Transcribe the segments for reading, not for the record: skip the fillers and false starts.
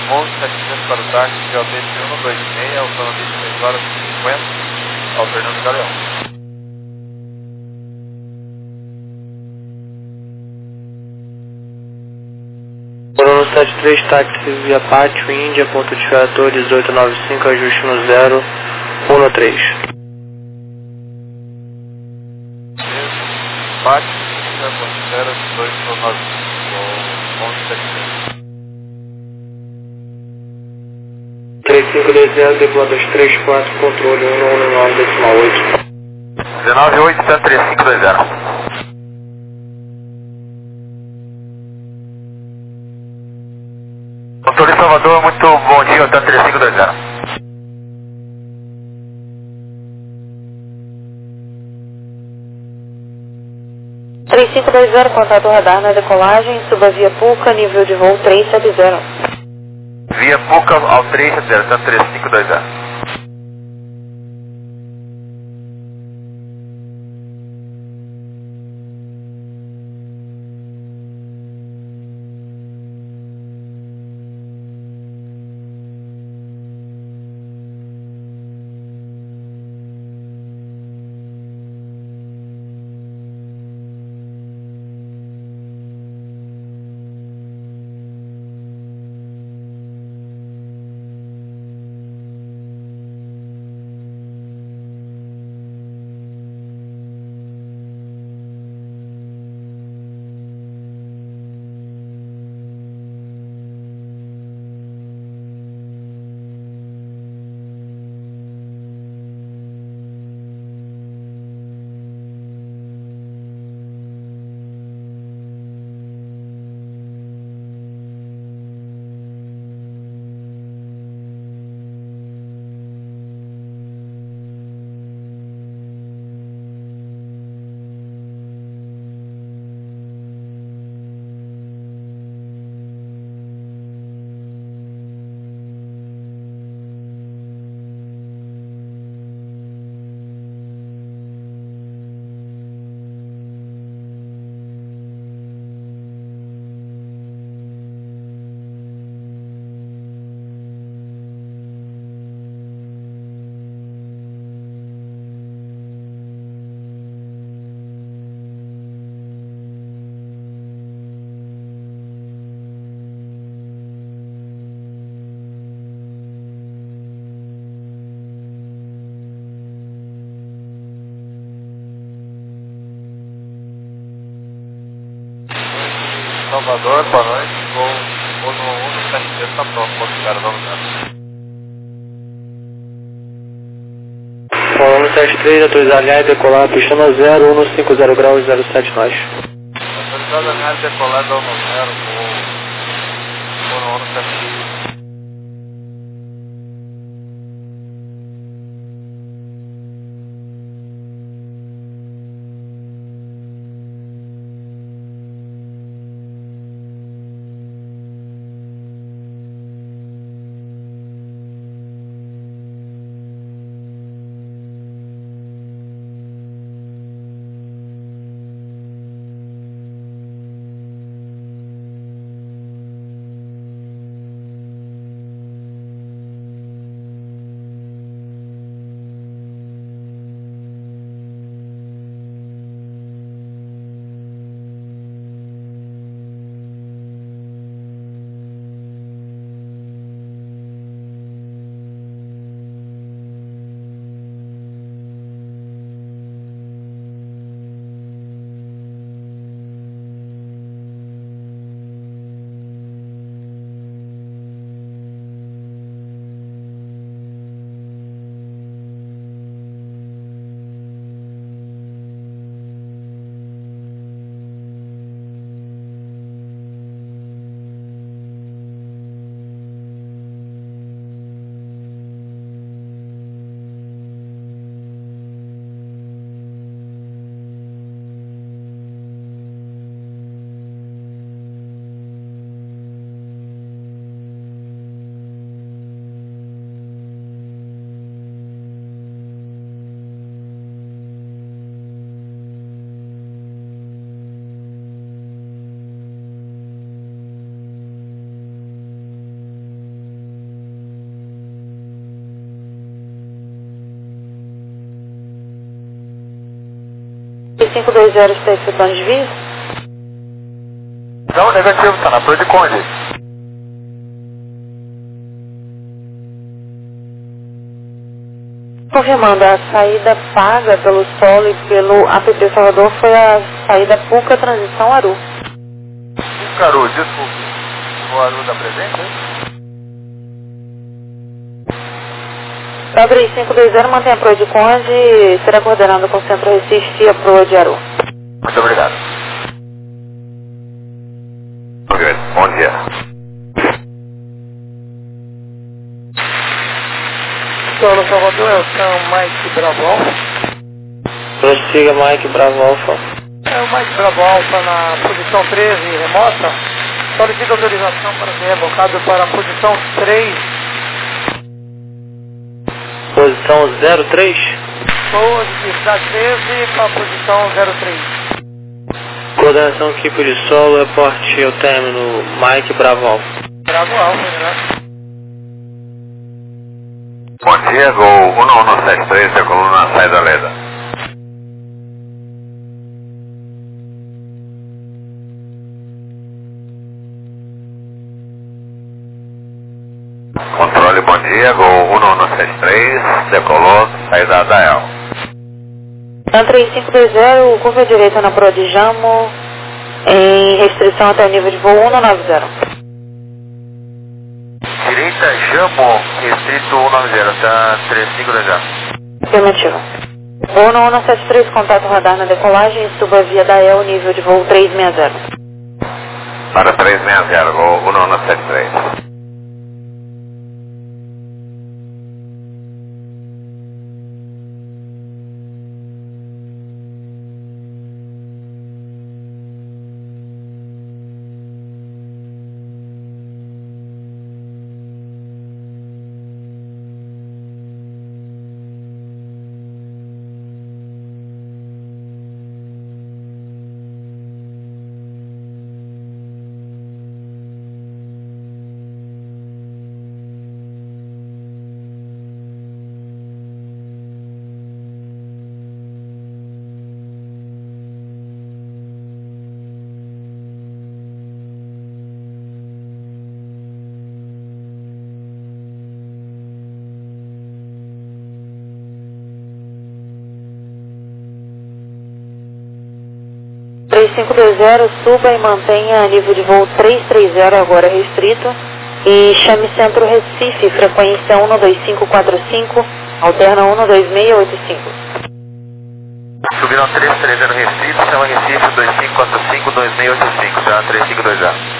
11.700 para o táxi, JT 126, autonomia de 6 horas e 50, ao Fernando Galeão. Bruno 73, táxi via Pátio, Índia, ponto de Fiador 1895, ajuste no 013. Pátio, Índia, ponto de Fiador 1895, 11.700. 3520, decolar 234, controle 119.8. 198, 3520. Controle Salvador, muito bom dia, hotel 3520. Contato radar na decolagem, suba via Puca, nível de voo 370. Via Puca ao 370, hotel 3520. Salvador, boa noite, vou no 173, tá pronto, vou ficar, vamos lá. Bruno 73, autorizado aliás, decolar, pista no 0150 graus 07 nós. Autorizado aliás, decolar, dá no 0, vou no 173. 3520 está efetuando desvio? Não, negativo, está na Flor de Conde. Confirmando, a saída paga pelo solo e pelo APP Salvador foi a saída PUCA Transição Aru. Caru, desculpe. O Aru da presente, hein? Para 3520, mantém a proa de Conde e será coordenado com o Centro Recife e a proa de Aru. Muito obrigado. Ok, bom dia. Solo Salvador, é o Mike Bravo Alpha. Prossiga Mike Bravo Alpha. É o Mike Bravo Alpha na posição 13 remota. Solicita autorização para ser rebocado para a posição 3. Posição 03. Posição 13 para a posição 03. Coordenação equipe de solo, reporte ao término Mike Bravo Alpha. Bravo Alpha, né? Bom dia, Gol 1173 da coluna Saída Leda. Controle, bom dia, Gol 1173, decolou, saída da El. Na 3520, curva direita na proa de Jamo, em restrição até o nível de voo 190. Direita, Jamo, restrito 190, tá 3520. Afirmativo. Voo no 173, contato radar na decolagem e suba via da EL, nível de voo 360. Para 360, Gol 1173. Suba e mantenha nível de voo 330 agora restrito e chame Centro Recife, frequência 12545, alterna 12685. Subiram 330 Recife, chama Recife 2545 2685, chama 3520.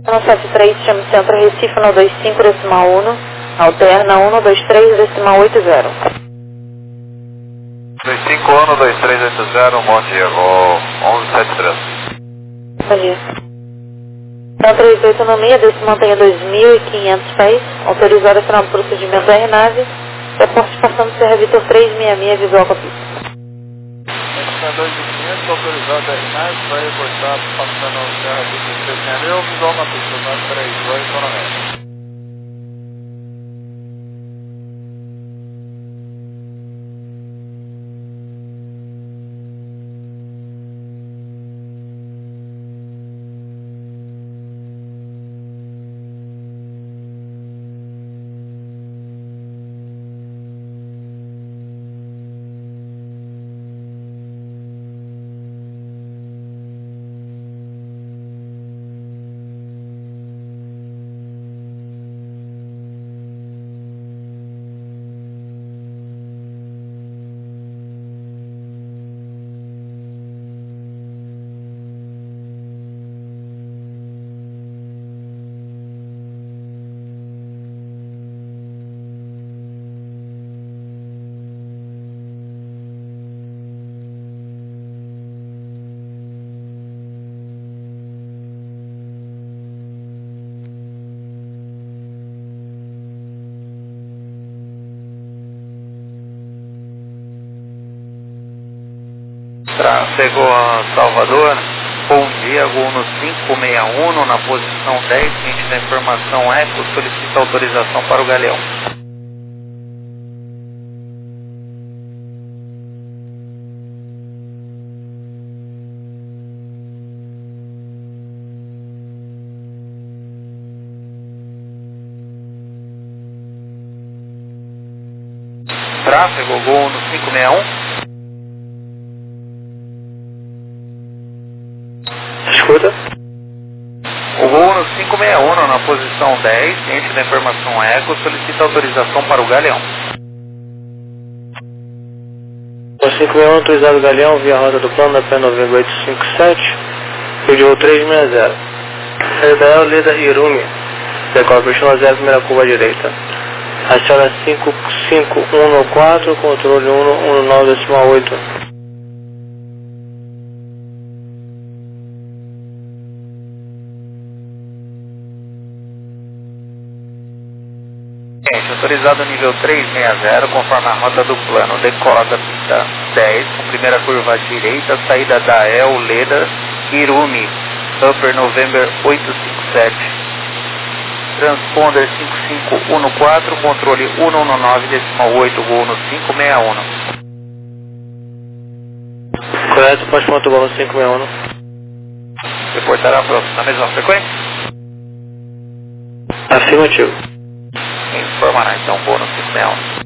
173, chame Centro Recife 125,1, alterna 123,80. 2512380, bom dia, vou 1173. Bom dia. 138 no meia, desce mantenha 2.500 pés, autorizada final do procedimento da aeronave, reporte passando Serra Vitor 366, visual com a pista. Está 2.500, autorizado da aeronave, vai reportar passando o Serra Vitor 366, visual na pista, 932, zona média. Tráfego a Salvador, bom dia, voo no 561 na posição 10, ciente da informação Eco, solicita autorização para o Galeão. Tráfego, voo no 561. Escuta. O voo no 561 na posição 10, ciente da informação Eco, solicita autorização para o Galeão. O 561 autorizado o Galeão via rota do plano da P Novembro 857, pediu 360. Rebel Leda Irumi, decola para 0, primeira curva à direita. Aciona 5514, controle 119,8. Autorizado nível 360, conforme a rota do plano, decola da pista 10, com primeira curva à direita, saída da El Leda Irumi, Upper November 857. Transponder 5514, controle 119,8, voo no 561. Correto, pode ponto bom no 561. Reportará próximo na mesma frequência? Afirmativo. Informará então voo no 561.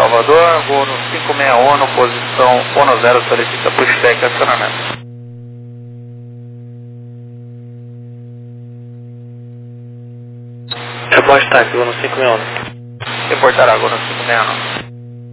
Salvador, voo no 561, posição 10, solicita pushback e acionamento. Reporte táxi, vou no 561. Reportar água no 561.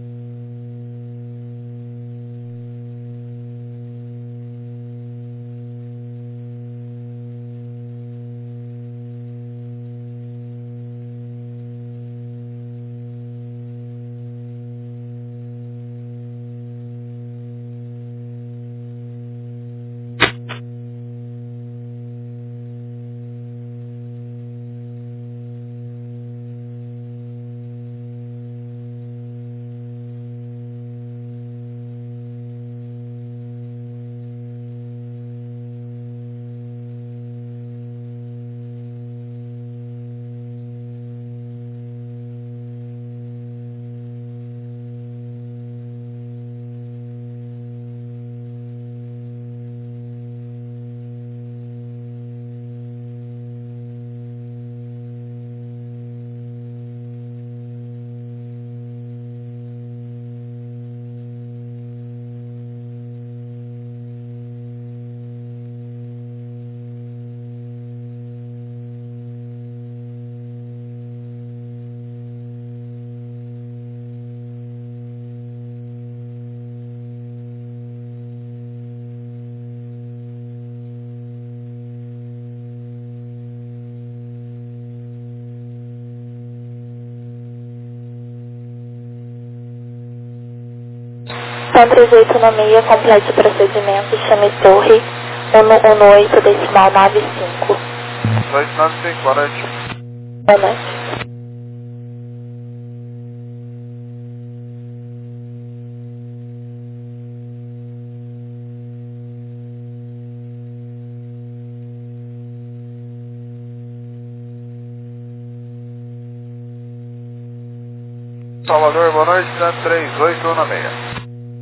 Então 3896, complete o procedimento, chame torre 118, decimal 95. 295, boa noite. Boa noite. Salvador, boa noite, 3816.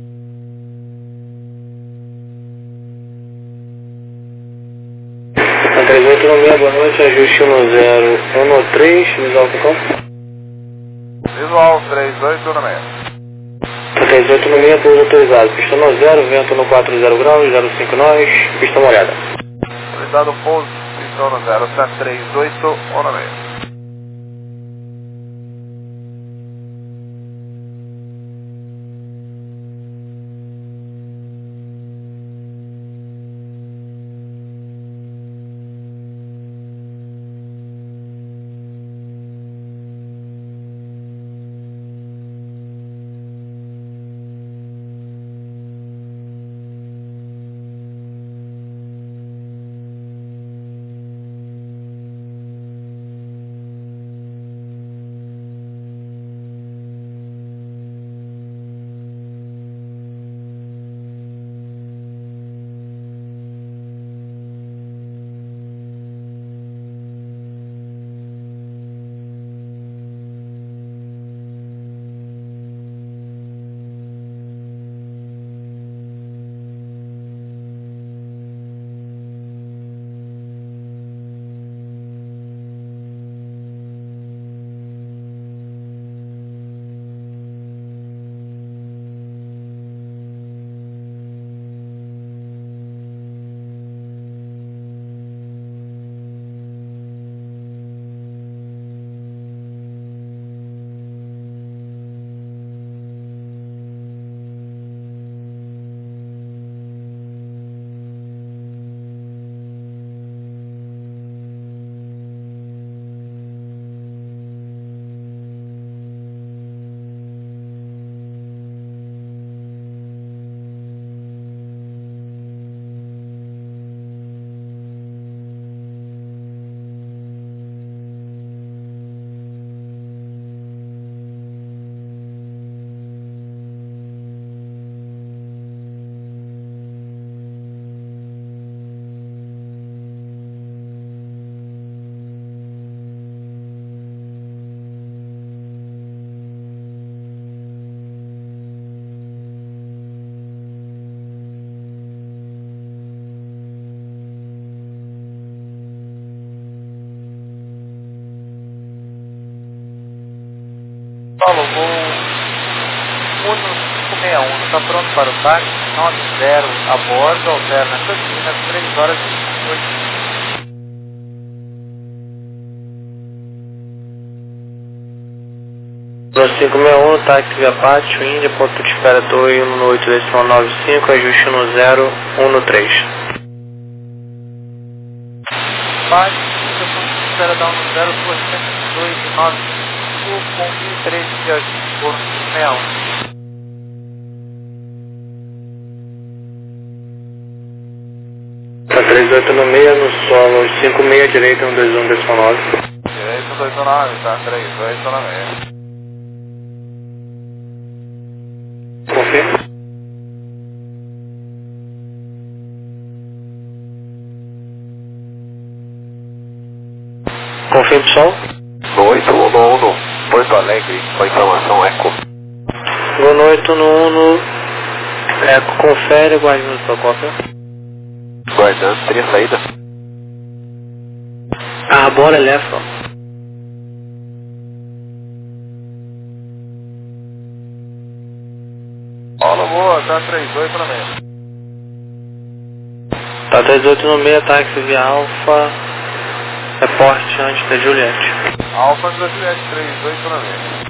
3896, boa noite, ajuste 1013, visual pro campo. Visual 3816. 3896, pouso autorizado, pista no 0, vento no 40 graus, 05 nós, pista molhada. Autorizado pouso, pista no 073816. Uno 561, está pronto para o táxi, 90 a bordo, alterna Campinas, 3 horas e 8 minutos. No 561, táxi via Pátio, Índia, ponto de espera 218-95, ajuste no 013. Pátio, Índia, ponto de espera da 10-202-95, com 1013 de ajuste, por 561. Tá 38 no meio, no solo, 56 direita, 121-9. Direito 219, tá 38 no meio. Confirma. Confirma, pessoal. 811, Porto Alegre, com informação Eco. Boa noite, no 1, Eco, confere, guarde no sua cópia. Guardando, teria saída? Arbora Elefa. Paulo, boa, tá 38 no meio. Tá 38 no meio, táxi via Alfa, reporte antes da Juliette. Alfa da Juliette, 38 no meio.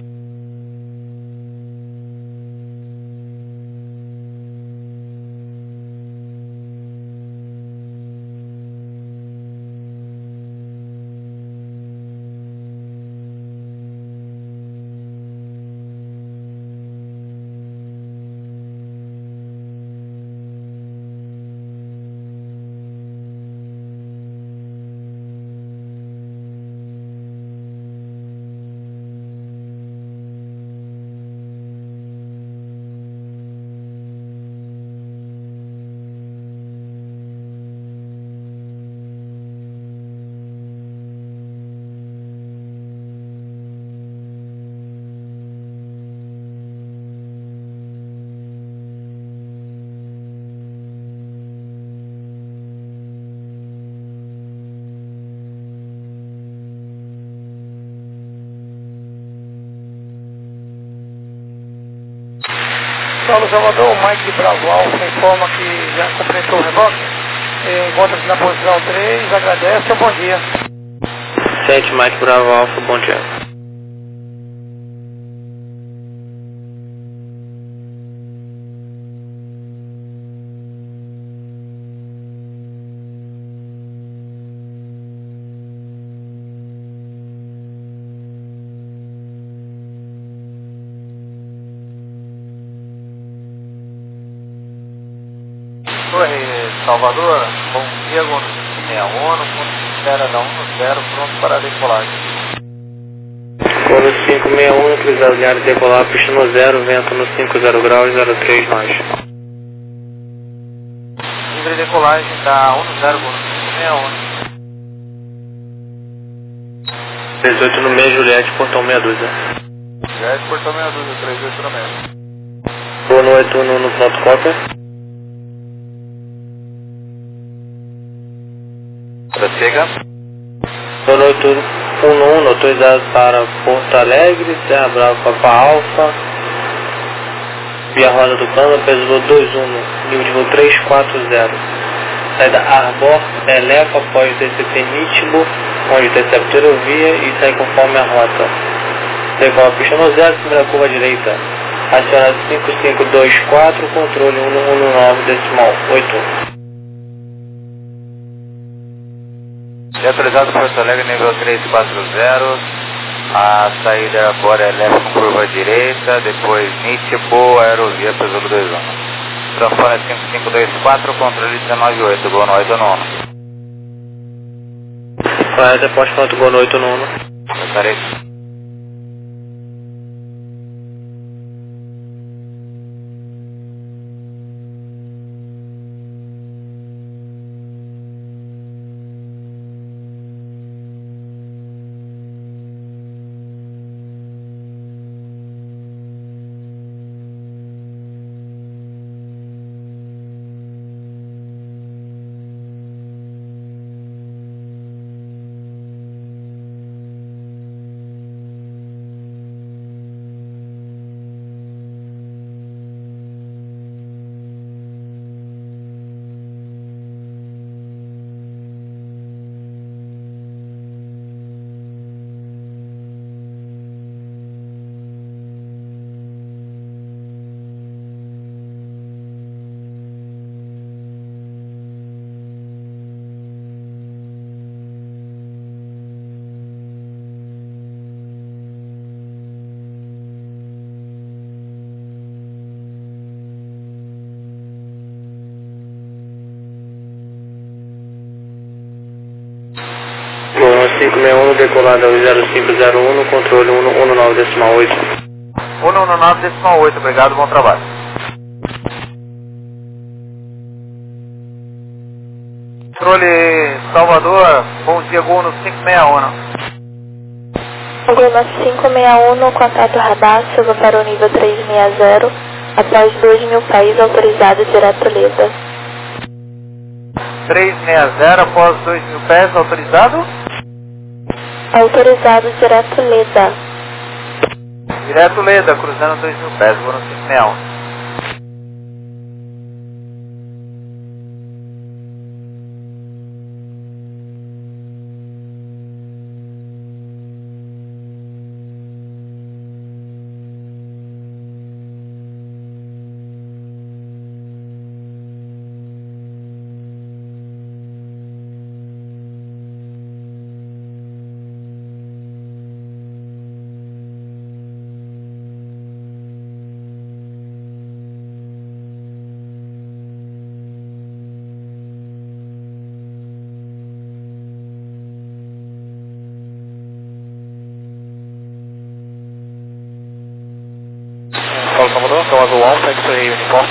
Saulo Salvador, o Mike de Bravo Alfa informa que já completou o reboque. Encontra-se na posição 3, agradece, bom dia. 7, Mike Bravo Alfa, bom dia. Torre Salvador, bom dia, Gono 561, ponto de espera da 10, pronto para decolagem. Gono 561, utilizado de área de decolar, pista no 0, vento no 50 graus, 03 nós. Livre decolagem da 10, Gono 561. 18 no meio, Juliette, portão meia dúzia. Juliette, portão meia dúzia, 38 no meio. Boa noite, no pronto cópia. Prossiga. Boa noite, 1 autorizado para Porto Alegre, Serra Brava, Papa Alfa, via roda do plano, peso voo 21, nível de voo 340. Saída Arbor, Elefa, após DCT Nitibo, onde intercepta via e sai conforme a rota. Decola pista no 0, primeira curva direita. Aciona 5524, controle 119,8. É autorizado Porto Alegre, nível 340. A saída agora é leve com curva direita, depois Nitibo, aerovia, peso 21. Transpone 5524, controle 198, boa noite, nono. Correto, pode ponto, boa noite, nono. Estarei. 1561, decolada ao 0501, controle 119,8. 119,8, obrigado, bom trabalho. Controle Salvador, bom dia, Gol no 561. Goma 561, contato radar, Silva para o nível 360, após 2.000 pés, autorizado direto Leda. 360 após 2.000 pés, autorizado? Autorizado direto Leda. Direto Leda, cruzando 2.000 pés, vou no 561. Paulo Salvador, Tom Azul Alfa, X-Ray Uniform.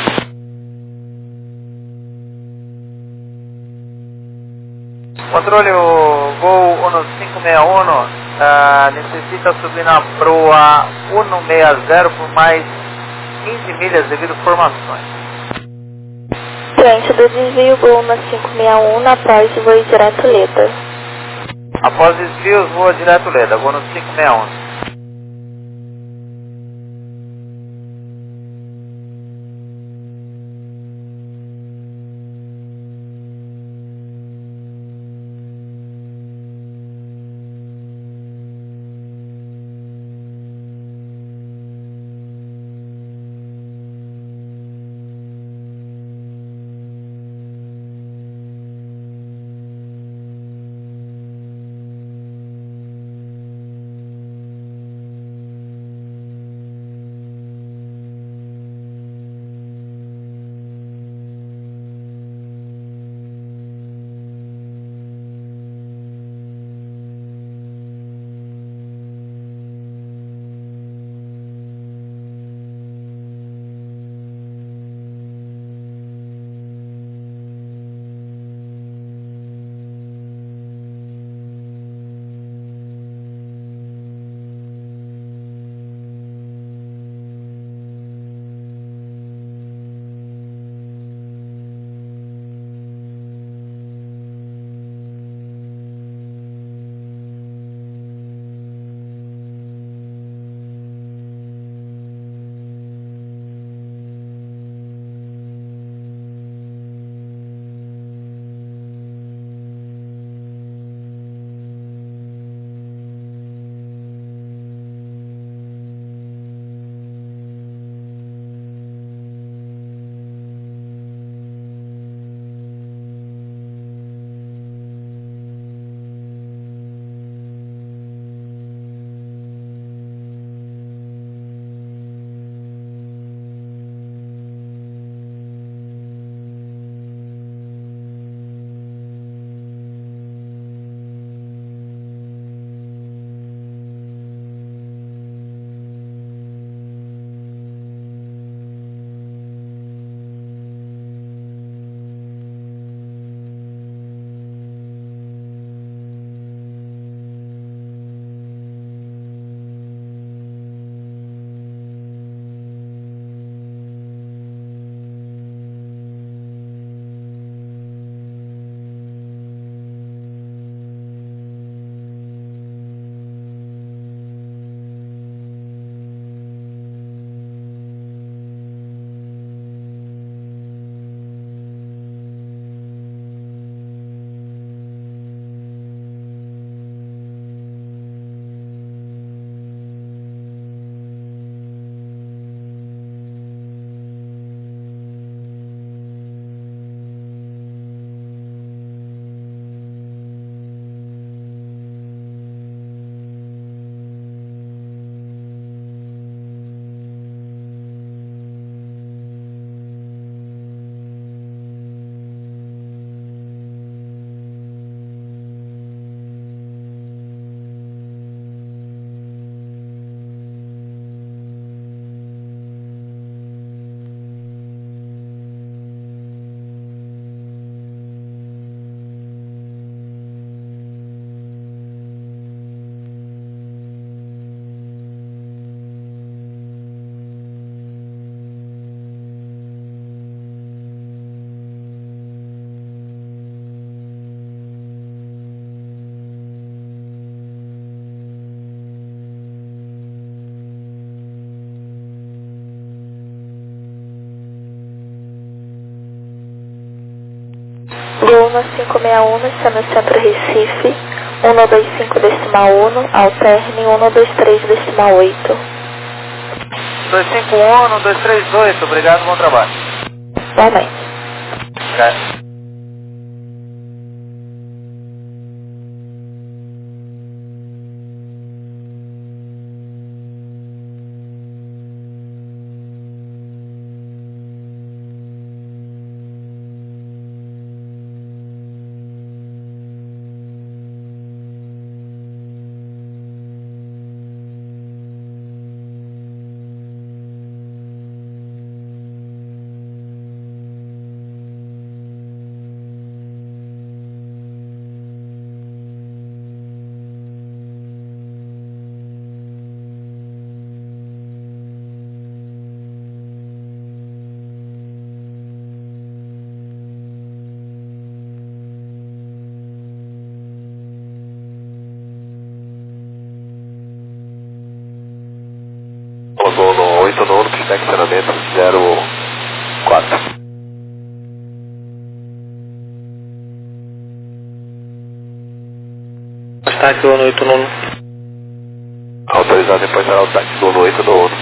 Controle, o Gol 1561 necessita subir na proa 160 por mais 15 milhas devido a formações. Ciente do desvio, Goma 561, após voo direto Leda. Após desvios, voa direto Leda, vou no 561. 561, chame Centro Recife, 125,1, alterne 123,8. 251, 1238, obrigado, bom trabalho. Igualmente. Ok. Ozono 8 nono, flexionamento 04. Destaque 189. Autorizado depois será o táxi do 8 nono.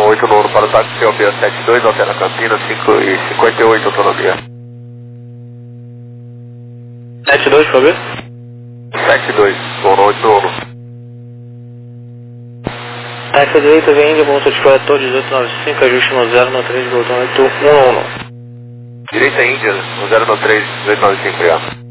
189 para o táxi COB 72, altera Campinas, 5:58 autonomia. 72, por favor? 72, voo 189. Taxa direita, vem Índia, ponto de corretor 1895, ajuste no 093, botão 8111. Direita Índia, no 093, 1895, obrigado.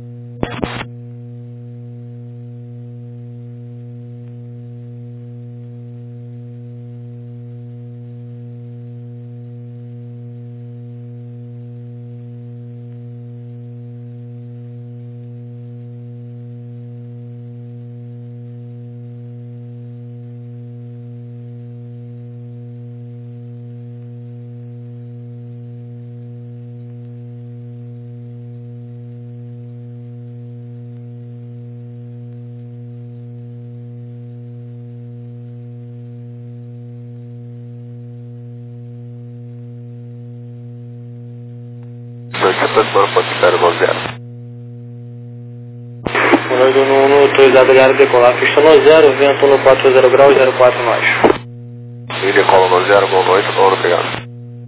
Manoel no autorizado área decolar, pista no 0, vento no 40 graus, 04 nós. E decola no 0, boa noite, obrigado.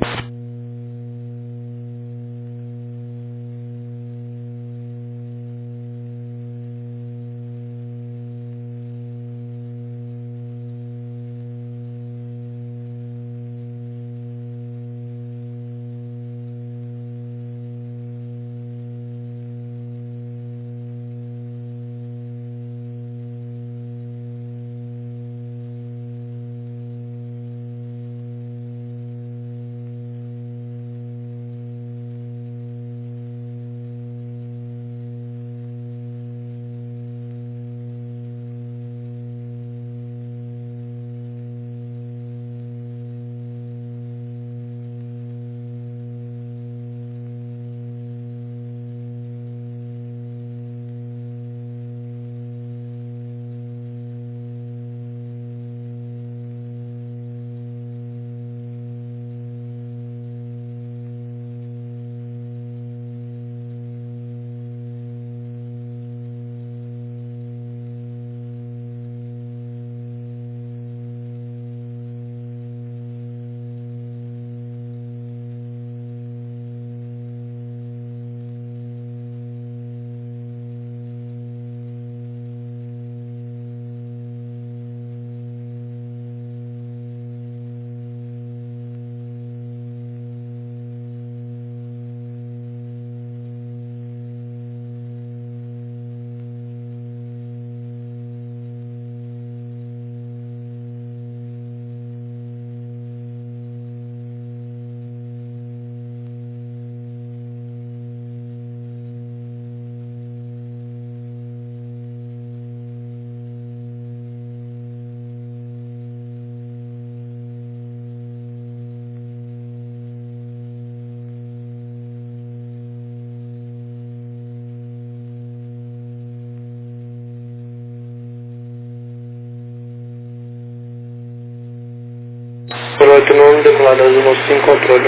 Pelo 89, decolado azul no 5, controle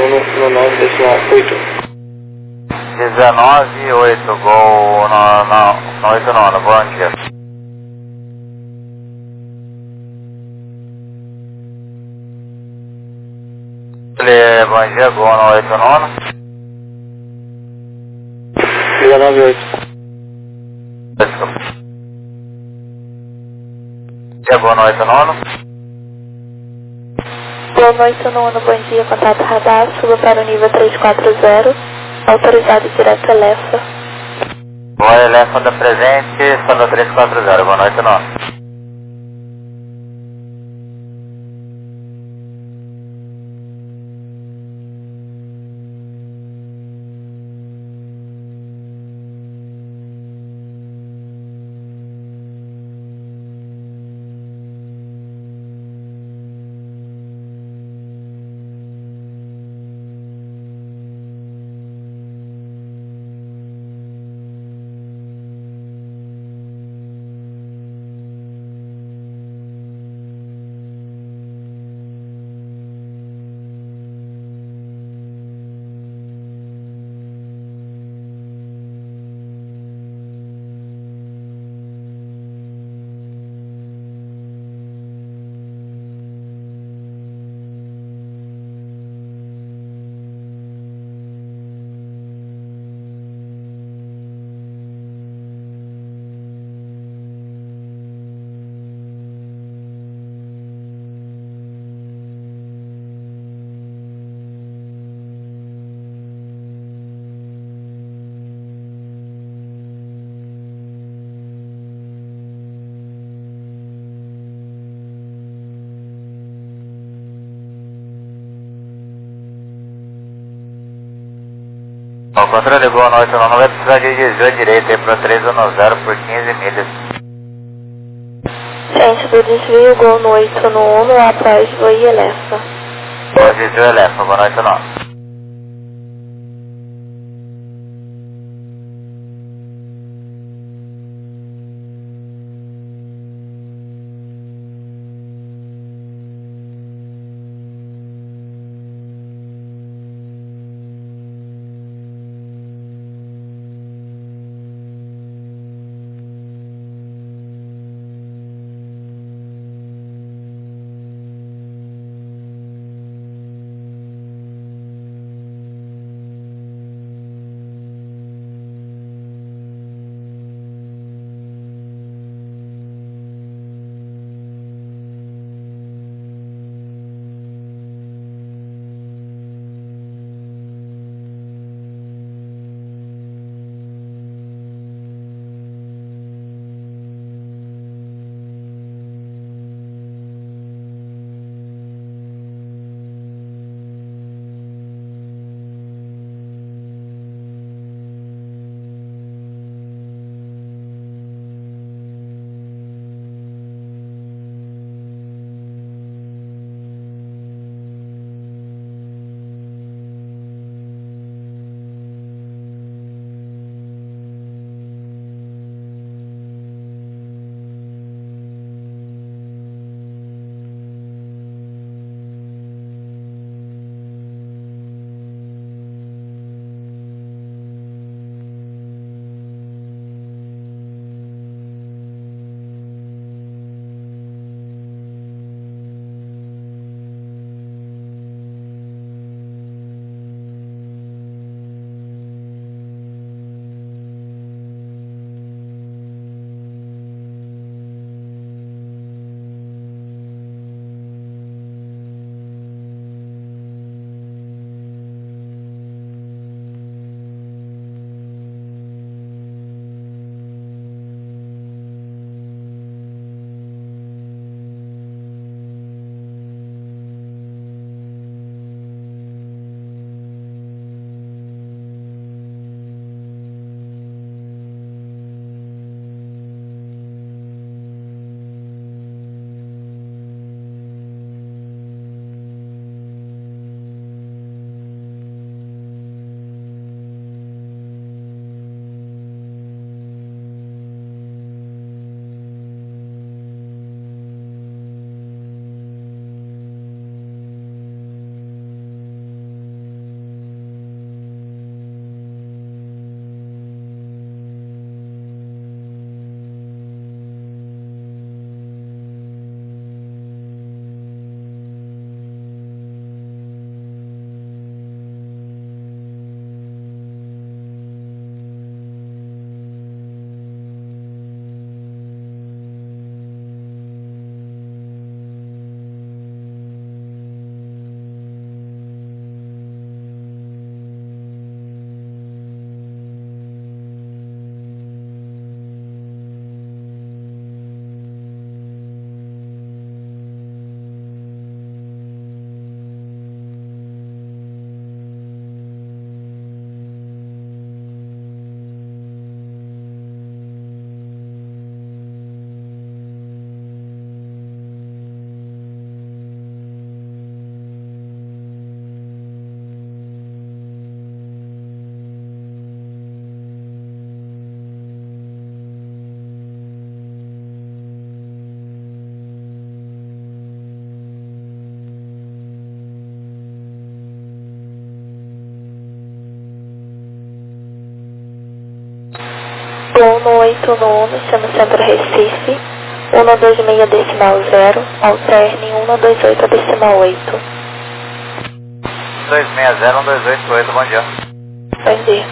119,8. 19,8, gol no 89, bom dia. Bom dia, gol no 89. 19,8. Dia, gol no 89. Boa noite, nono, bom dia, contato radar, suba para o nível 340, autorizado direto Elefa. Boa, Elefa da presente, sonda 340, boa noite, nono. Ó, controle, boa noite, não vai precisar de desvio à direita aí para 310 por 15 milhas. Ciência do desvio, Gol no 8 no 1, atrás do ILF. Boa, desvio LF, boa noite, não. Gol no 8 no 1, chama Centro Recife, 126 decimal 0, alterne 128 decimal 8. 260, 1288, bom dia. Bom dia.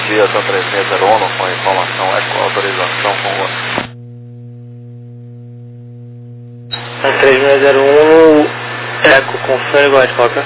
aviação 3601 com a informação com autorização com o... 3601, Eco, confere guarda, cópia.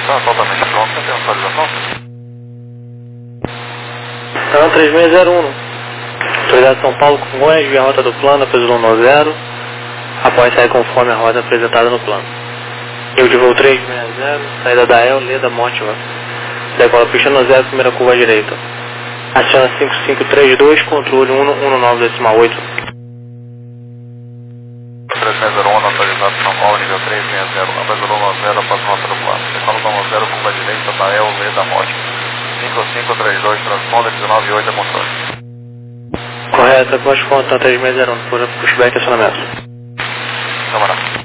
Está totalmente pronto, você tem autorização? Canal 3601. Autoridade São Paulo Congonhas, via rota do plano, preço 190. Após sair conforme a rota apresentada no plano. Eu de voo 360, saída da El, Leda, Mótiva. Decola pista no 0, primeira curva à direita. Aciona 5532, controle 119,8. 3601, autorizado São Paulo, nível 360, apresentou 90 após rota do plano. Decola do 90, curva à direita, da El, Leda, Mótiva. 5532, transponder 198 a controle. Correto, após conta 3601, por pushback e acionamento. Camarada.